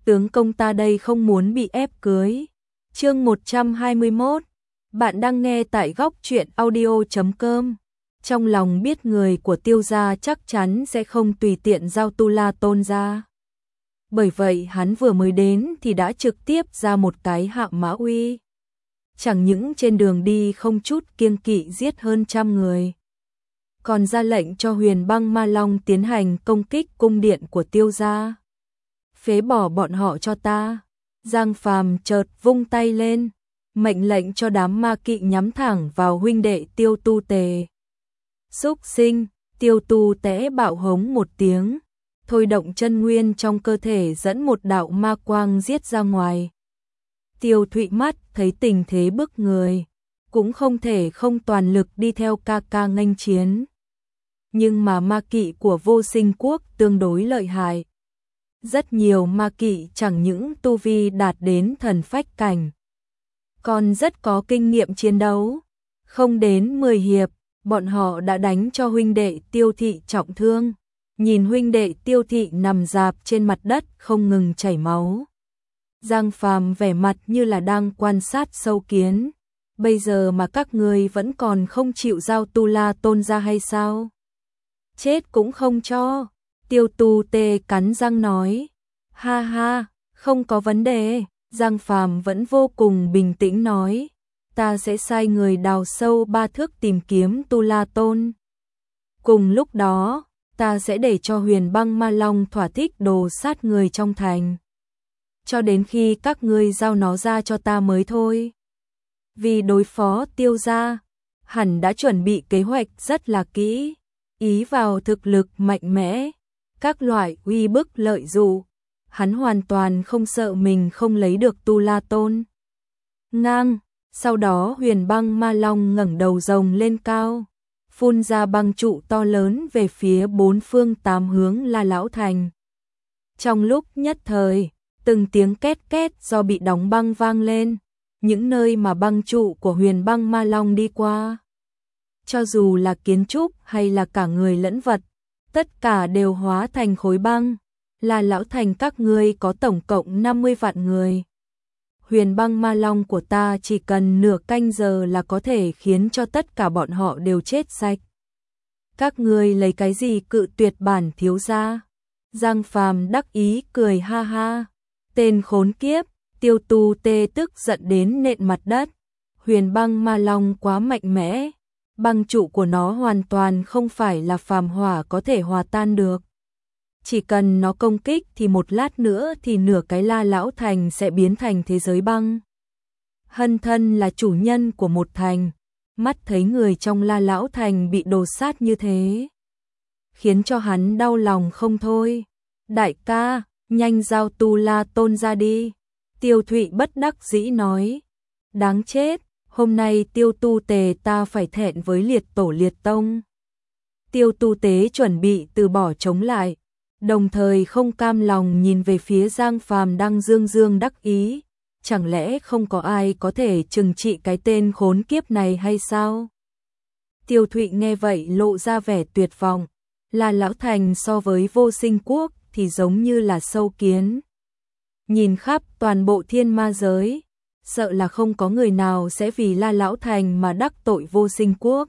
tướng công ta đây không muốn bị ép cưới. Chương 121. Bạn đang nghe tại góc truyện audio.com. Trong lòng biết người của Tiêu gia chắc chắn sẽ không tùy tiện giao Tu La Tôn ra. Bởi vậy hắn vừa mới đến thì đã trực tiếp ra một cái Hạ Mã Uy. Chẳng những trên đường đi không chút kiêng kỵ giết hơn 100 người, còn ra lệnh cho Huyền Băng Ma Long tiến hành công kích cung điện của Tiêu gia. Phế bỏ bọn họ cho ta. Giang Phàm chợt vung tay lên, mệnh lệnh cho đám ma kỵ nhắm thẳng vào huynh đệ Tiêu Tu Tề. Súc sinh, Tiêu Tu Tễ bạo hống một tiếng, thôi động chân nguyên trong cơ thể dẫn một đạo ma quang giết ra ngoài. Tiêu Thụy mắt thấy tình thế bức người, cũng không thể không toàn lực đi theo ca ca nghênh chiến. Nhưng mà ma kỵ của Vô Sinh Quốc tương đối lợi hại. Rất nhiều ma kỵ chẳng những tu vi đạt đến thần phách cảnh, còn rất có kinh nghiệm chiến đấu. Không đến 10 hiệp, bọn họ đã đánh cho huynh đệ Tiêu Thị trọng thương. Nhìn huynh đệ Tiêu Thị nằm rạp trên mặt đất không ngừng chảy máu, Giang Phàm vẻ mặt như là đang quan sát sâu kiến. Bây giờ mà các ngươi vẫn còn không chịu giao Tu La Tôn ra hay sao? Chết cũng không cho. Tiêu Tu Tê cắn răng nói. Ha ha, không có vấn đề. Giang Phàm vẫn vô cùng bình tĩnh nói. Ta sẽ sai người đào sâu 3 thước tìm kiếm Tu La Tôn. Cùng lúc đó, ta sẽ để cho Huyền Băng Ma Long thỏa thích đồ sát người trong thành, cho đến khi các ngươi giao nó ra cho ta mới thôi. Vì đối phó Tiêu gia, hẳn đã chuẩn bị kế hoạch rất là kỹ, ý vào thực lực mạnh mẽ, các loại uy bức lợi dụ, hắn hoàn toàn không sợ mình không lấy được Tu La Tôn. Ngang, sau đó Huyền Băng Ma Long ngẩng đầu rồng lên cao, phun ra băng trụ to lớn về phía 4 phương 8 hướng La Lão Thành. Trong lúc nhất thời, từng tiếng két két do bị đóng băng vang lên, những nơi mà băng trụ của Huyền Băng Ma Long đi qua. Cho dù là kiến trúc hay là cả người lẫn vật, tất cả đều hóa thành khối băng. La Lão Thành các ngươi có tổng cộng 50 vạn người. Huyền Băng Ma Long của ta chỉ cần nửa canh giờ là có thể khiến cho tất cả bọn họ đều chết sạch. Các ngươi lấy cái gì cự tuyệt bản thiếu gia? Giang Phàm đắc ý cười ha ha. Tên khốn kiếp, Tiêu Tu Tê tức giận đến nện mặt đất. Huyền Băng Ma Long quá mạnh mẽ, băng trụ của nó hoàn toàn không phải là phàm hỏa có thể hòa tan được. Chỉ cần nó công kích thì một lát nữa thì nửa cái La Lão Thành sẽ biến thành thế giới băng. Hân thân là chủ nhân của một thành, mắt thấy người trong La Lão Thành bị đồ sát như thế, khiến cho hắn đau lòng không thôi. Đại ca, nhanh giao Tu La Tôn ra đi. Tiêu Thụy bất đắc dĩ nói. Đáng chết, hôm nay Tiêu Tu Tề ta phải thẹn với liệt tổ liệt tông. Tiêu Tu Tế chuẩn bị từ bỏ chống lại, đồng thời không cam lòng nhìn về phía Giang Phàm đang dương dương đắc ý. Chẳng lẽ không có ai có thể trừng trị cái tên khốn kiếp này hay sao? Tiêu Thụy nghe vậy lộ ra vẻ tuyệt vọng. La Lão Thành so với Vô Sinh Quốc thì giống như là sâu kiến. Nhìn khắp toàn bộ thiên ma giới, sợ là không có người nào sẽ vì La Lão Thành mà đắc tội Vô Sinh Quốc.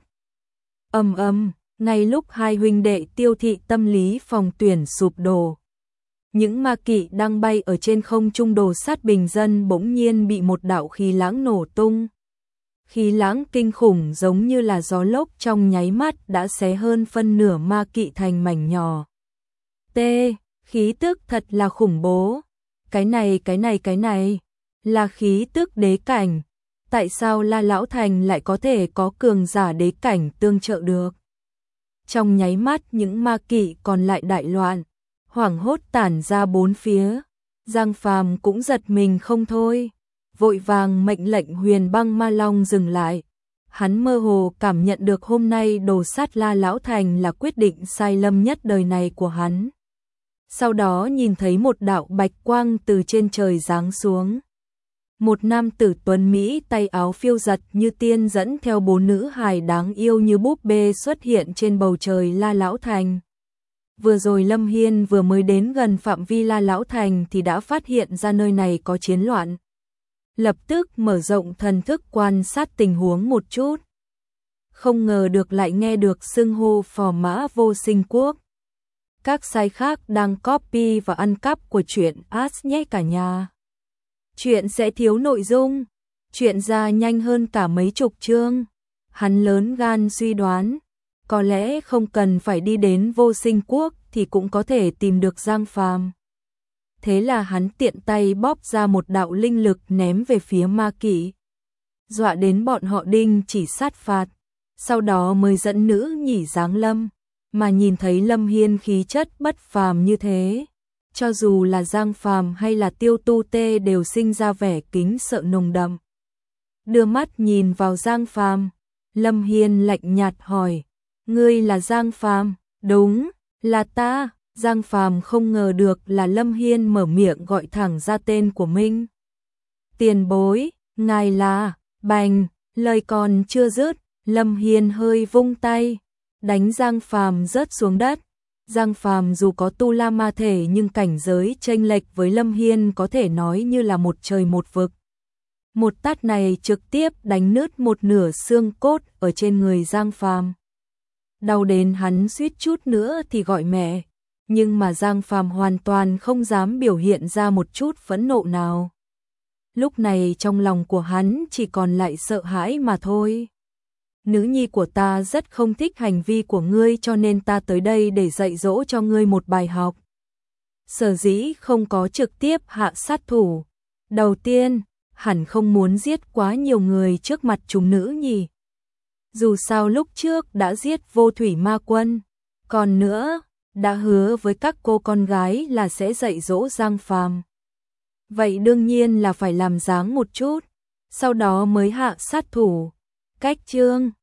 Ngay lúc hai huynh đệ Tiêu Thị tâm lý phòng tuyển sụp đổ, những ma kỵ đang bay ở trên không trung đồ sát bình dân bỗng nhiên bị một đạo khí lãng nổ tung. Khí lãng kinh khủng giống như là gió lốc trong nháy mắt đã xé hơn phân nửa ma kỵ thành mảnh nhỏ. Khí tức thật là khủng bố. Cái này là khí tức đế cảnh. Tại sao La Lão Thành lại có thể có cường giả đế cảnh tương trợ được? Trong nháy mắt những ma kỵ còn lại đại loạn, hoảng hốt tản ra bốn phía. Giang Phàm cũng giật mình không thôi, vội vàng mệnh lệnh Huyền Băng Ma Long dừng lại. Hắn mơ hồ cảm nhận được hôm nay đồ sát La Lão Thành là quyết định sai lầm nhất đời này của hắn. Sau đó nhìn thấy một đạo bạch quang từ trên trời giáng xuống. Một nam tử tuấn Mỹ tay áo phiêu giật như tiên dẫn theo 4 nữ hài đáng yêu như búp bê xuất hiện trên bầu trời La Lão Thành. Vừa rồi Lâm Hiên vừa mới đến gần phạm vi La Lão Thành thì đã phát hiện ra nơi này có chiến loạn. Lập tức mở rộng thần thức quan sát tình huống một chút. Không ngờ được lại nghe được xưng hô phò mã Vô Sinh Quốc. Các sai khác đang copy và ăn cắp của truyện As nhé cả nhà. Chuyện sẽ thiếu nội dung, chuyện ra nhanh hơn cả mấy chục chương. Hắn lớn gan suy đoán, có lẽ không cần phải đi đến Vô Sinh Quốc thì cũng có thể tìm được Giang Phàm. Thế là hắn tiện tay bóp ra một đạo linh lực ném về phía Ma Kỷ, dọa đến bọn họ Đinh chỉ sát phạt, sau đó mới dẫn nữ nhỉ giáng lâm, mà nhìn thấy Lâm Hiên khí chất bất phàm như thế, cho dù là Giang Phàm hay là Tiêu Tu Tê đều sinh ra vẻ kính sợ nồng đậm. Đưa mắt nhìn vào Giang Phàm, Lâm Hiên lạnh nhạt hỏi: "Ngươi là Giang Phàm?" "Đúng, là ta." Giang Phàm không ngờ được là Lâm Hiên mở miệng gọi thẳng ra tên của mình. "Tiền bối, ngài là..." Bành, lời còn chưa dứt, Lâm Hiên hơi vung tay, đánh Giang Phàm rớt xuống đất. Giang Phàm dù có tu la ma thể nhưng cảnh giới chênh lệch với Lâm Hiên có thể nói như là một trời một vực. Một tát này trực tiếp đánh nứt một nửa xương cốt ở trên người Giang Phàm. Đau đến hắn suýt chút nữa thì gọi mẹ, nhưng mà Giang Phàm hoàn toàn không dám biểu hiện ra một chút phẫn nộ nào. Lúc này trong lòng của hắn chỉ còn lại sợ hãi mà thôi. "Nữ nhi của ta rất không thích hành vi của ngươi cho nên ta tới đây để dạy dỗ cho ngươi một bài học." Sở dĩ không có trực tiếp hạ sát thủ. Đầu tiên, hẳn không muốn giết quá nhiều người trước mặt chúng nữ nhỉ. Dù sao lúc trước đã giết Vô Thủy Ma Quân. Còn nữa, đã hứa với các cô con gái là sẽ dạy dỗ Giang Phàm. Vậy đương nhiên là phải làm dáng một chút, sau đó mới hạ sát thủ. Cách chương